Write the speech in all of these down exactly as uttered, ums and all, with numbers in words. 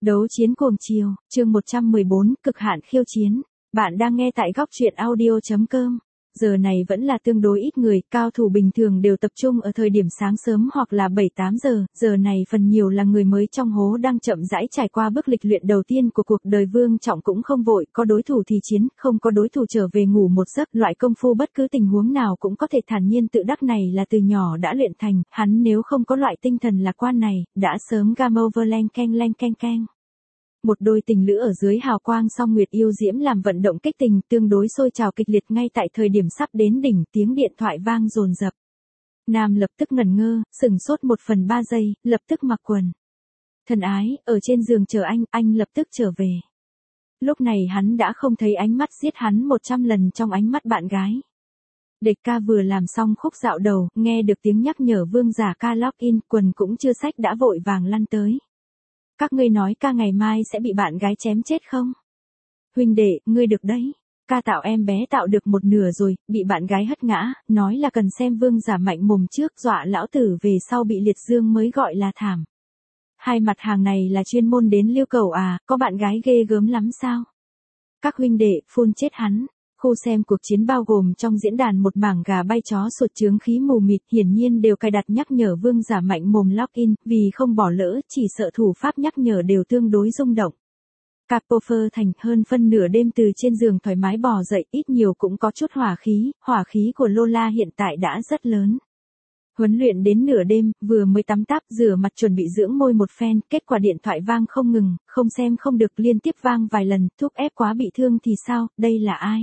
Đấu chiến cuồng chiều, chương một trăm mười bốn, cực hạn khiêu chiến. Bạn đang nghe tại góc truyện audio chấm com. Giờ này vẫn là tương đối ít người, cao thủ bình thường đều tập trung ở thời điểm sáng sớm hoặc là bảy tám giờ, giờ này phần nhiều là người mới trong hố đang chậm rãi trải qua bước lịch luyện đầu tiên của cuộc đời. Vương Trọng cũng không vội, có đối thủ thì chiến, không có đối thủ trở về ngủ một giấc. Loại công phu bất cứ tình huống nào cũng có thể thản nhiên tự đắc này là từ nhỏ đã luyện thành, hắn nếu không có loại tinh thần lạc quan này, đã sớm game over len keng len keng keng. Một đôi tình lữ ở dưới hào quang song nguyệt yêu diễm làm vận động kích tình tương đối sôi trào kịch liệt. Ngay tại thời điểm sắp đến đỉnh, tiếng điện thoại vang dồn dập. Nam lập tức ngẩn ngơ, sửng sốt một phần ba giây, lập tức mặc quần. Thân ái, ở trên giường chờ anh, anh lập tức trở về. Lúc này hắn đã không thấy ánh mắt giết hắn một trăm lần trong ánh mắt bạn gái. Địch ca vừa làm xong khúc dạo đầu, nghe được tiếng nhắc nhở Vương Giả ca login, quần cũng chưa xách đã vội vàng lăn tới. Các ngươi nói ca ngày mai sẽ bị bạn gái chém chết không? Huynh đệ, ngươi được đấy. Ca tạo em bé tạo được một nửa rồi, bị bạn gái hất ngã, nói là cần xem Vương Giả mạnh mồm trước, dọa lão tử về sau bị liệt dương mới gọi là thảm. Hai mặt hàng này là chuyên môn đến lưu cầu à, có bạn gái ghê gớm lắm sao? Các huynh đệ, phun chết hắn. Khu xem cuộc chiến bao gồm trong diễn đàn một mảng gà bay chó sụt chướng khí mù mịt, hiển nhiên đều cài đặt nhắc nhở Vương Giả mạnh mồm login, vì không bỏ lỡ, chỉ sợ thủ pháp nhắc nhở đều tương đối rung động. Capofer Thành hơn phân nửa đêm từ trên giường thoải mái bò dậy, ít nhiều cũng có chút hỏa khí, hỏa khí của Lola hiện tại đã rất lớn. Huấn luyện đến nửa đêm, vừa mới tắm táp rửa mặt chuẩn bị dưỡng môi một phen, kết quả điện thoại vang không ngừng, không xem không được liên tiếp vang vài lần, thúc ép quá bị thương thì sao, đây là ai?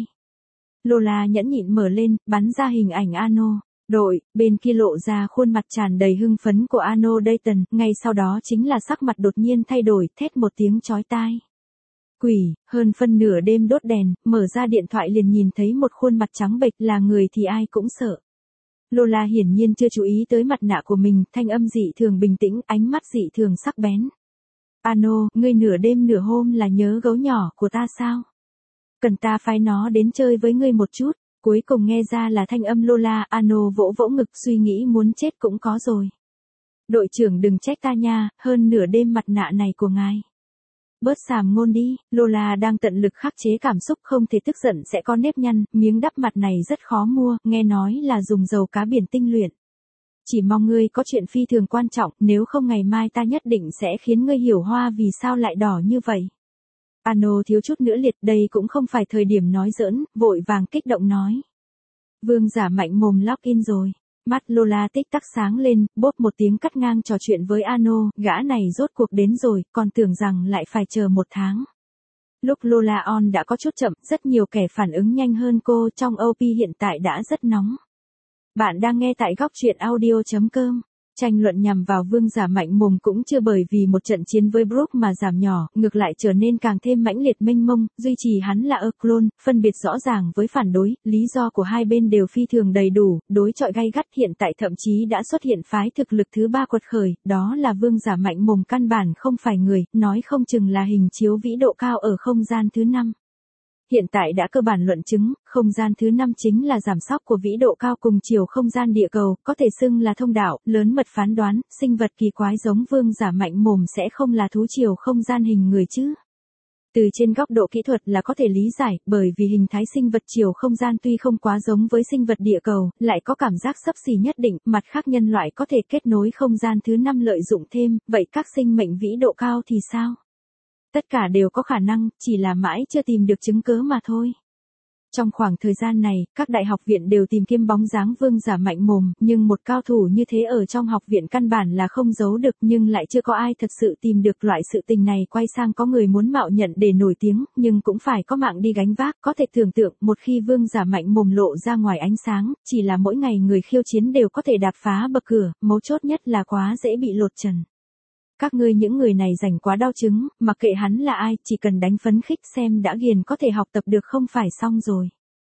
Lola nhẫn nhịn mở lên, bắn ra hình ảnh Ano. Đội, bên kia lộ ra khuôn mặt tràn đầy hưng phấn của Ano Dayton, ngay sau đó chính là sắc mặt đột nhiên thay đổi, thét một tiếng chói tai. Quỷ, hơn phân nửa đêm đốt đèn, mở ra điện thoại liền nhìn thấy một khuôn mặt trắng bệch, là người thì ai cũng sợ. Lola hiển nhiên chưa chú ý tới mặt nạ của mình, thanh âm dị thường bình tĩnh, ánh mắt dị thường sắc bén. Ano, ngươi nửa đêm nửa hôm là nhớ gấu nhỏ của ta sao? Cần ta phái nó đến chơi với ngươi một chút. Cuối cùng nghe ra là thanh âm Lola. Ano vỗ vỗ ngực, suy nghĩ muốn chết cũng có rồi. Đội trưởng đừng trách ta nha, hơn nửa đêm mặt nạ này của ngài. Bớt xàm ngôn đi. Lola đang tận lực khắc chế cảm xúc, không thể tức giận sẽ có nếp nhăn, miếng đắp mặt này rất khó mua, nghe nói là dùng dầu cá biển tinh luyện. Chỉ mong ngươi có chuyện phi thường quan trọng, nếu không ngày mai ta nhất định sẽ khiến ngươi hiểu hoa vì sao lại đỏ như vậy. Ano thiếu chút nữa liệt, đây cũng không phải thời điểm nói giỡn, vội vàng kích động nói. Vương Giả mạnh mồm login rồi. Mắt Lola tích tắc sáng lên, bốp một tiếng cắt ngang trò chuyện với Ano, gã này rốt cuộc đến rồi, còn tưởng rằng lại phải chờ một tháng. Lúc Lola on đã có chút chậm, rất nhiều kẻ phản ứng nhanh hơn cô, trong ô pê hiện tại đã rất nóng. Bạn đang nghe tại góc truyện audio chấm com. Tranh luận nhằm vào Vương Giả mạnh mồm cũng chưa bởi vì một trận chiến với Brook mà giảm nhỏ, ngược lại trở nên càng thêm mãnh liệt mênh mông, duy trì hắn là A clone, phân biệt rõ ràng với phản đối, lý do của hai bên đều phi thường đầy đủ, đối chọi gay gắt, hiện tại thậm chí đã xuất hiện phái thực lực thứ ba quật khởi, đó là Vương Giả mạnh mồm căn bản không phải người, nói không chừng là hình chiếu vĩ độ cao ở không gian thứ năm. Hiện tại đã cơ bản luận chứng, không gian thứ năm chính là giảm sóc của vĩ độ cao cùng chiều không gian địa cầu, có thể xưng là thông đạo, lớn mật phán đoán, sinh vật kỳ quái giống Vương Giả mạnh mồm sẽ không là thú chiều không gian hình người chứ. Từ trên góc độ kỹ thuật là có thể lý giải, bởi vì hình thái sinh vật chiều không gian tuy không quá giống với sinh vật địa cầu, lại có cảm giác xấp xỉ nhất định, mặt khác nhân loại có thể kết nối không gian thứ năm lợi dụng thêm, vậy các sinh mệnh vĩ độ cao thì sao? Tất cả đều có khả năng, chỉ là mãi chưa tìm được chứng cớ mà thôi. Trong khoảng thời gian này, các đại học viện đều tìm kiếm bóng dáng Vương Giả mạnh mồm, nhưng một cao thủ như thế ở trong học viện căn bản là không giấu được, nhưng lại chưa có ai thật sự tìm được. Loại sự tình này quay sang có người muốn mạo nhận để nổi tiếng, nhưng cũng phải có mạng đi gánh vác. Có thể tưởng tượng, một khi Vương Giả mạnh mồm lộ ra ngoài ánh sáng, chỉ là mỗi ngày người khiêu chiến đều có thể đạp phá bậc cửa, mấu chốt nhất là quá dễ bị lột trần. Các ngươi những người này rảnh quá đau chứng, mặc kệ hắn là ai, chỉ cần đánh phấn khích xem đã ghiền có thể học tập được không phải xong rồi.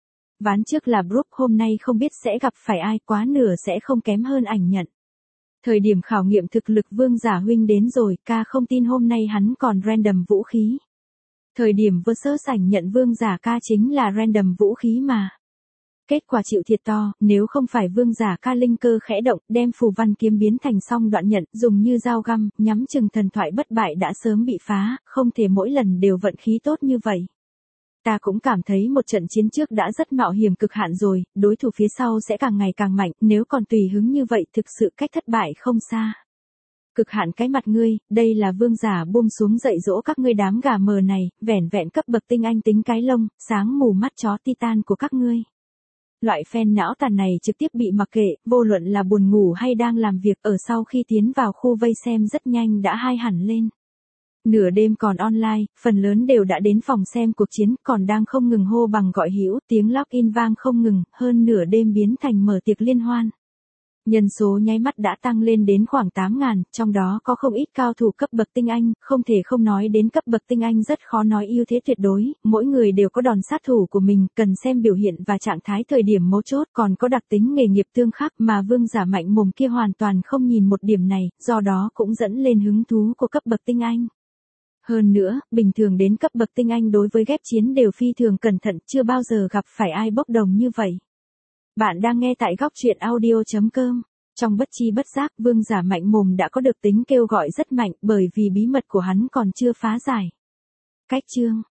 Ván trước là Brook, hôm nay không biết sẽ gặp phải ai, quá nửa sẽ không kém hơn ảnh nhận. Thời điểm khảo nghiệm thực lực Vương Giả huynh đến rồi, ca không tin hôm nay hắn còn random vũ khí. Thời điểm versus ảnh nhận Vương Giả ca chính là random vũ khí mà. Kết quả chịu thiệt to, nếu không phải vương giả ca linh cơ khẽ động, đem phù văn kiếm biến thành song đoạn nhận, dùng như dao găm, nhắm chừng thần thoại bất bại đã sớm bị phá, không thể mỗi lần đều vận khí tốt như vậy. Ta cũng cảm thấy một trận chiến trước đã rất mạo hiểm cực hạn rồi, đối thủ phía sau sẽ càng ngày càng mạnh, nếu còn tùy hứng như vậy thực sự cách thất bại không xa. Cực hạn cái mặt ngươi, đây là vương giả buông xuống dạy dỗ các ngươi đám gà mờ này, vẻn vẹn cấp bậc tinh anh tính cái lông, sáng mù mắt chó titan của các ngươi. Loại fan não tàn này trực tiếp bị mặc kệ, vô luận là buồn ngủ hay đang làm việc, ở sau khi tiến vào khu vây xem rất nhanh đã hai hẳn lên. Nửa đêm còn online, phần lớn đều đã đến phòng xem cuộc chiến, còn đang không ngừng hô bằng gọi hữu, tiếng login vang không ngừng, hơn nửa đêm biến thành mở tiệc liên hoan. Nhân số nháy mắt đã tăng lên đến khoảng tám ngàn, trong đó có không ít cao thủ cấp bậc tinh anh, không thể không nói đến cấp bậc tinh anh rất khó nói ưu thế tuyệt đối, mỗi người đều có đòn sát thủ của mình, cần xem biểu hiện và trạng thái thời điểm mấu chốt, còn có đặc tính nghề nghiệp tương khắc mà vương giả mạnh mồm kia hoàn toàn không nhìn một điểm này, do đó cũng dẫn lên hứng thú của cấp bậc tinh anh. Hơn nữa, bình thường đến cấp bậc tinh anh đối với ghép chiến đều phi thường cẩn thận, chưa bao giờ gặp phải ai bốc đồng như vậy. Bạn đang nghe tại góc truyện audio chấm com. Trong bất chi bất giác, vương giả mạnh mồm đã có được tính kêu gọi rất mạnh bởi vì bí mật của hắn còn chưa phá giải. Cách chương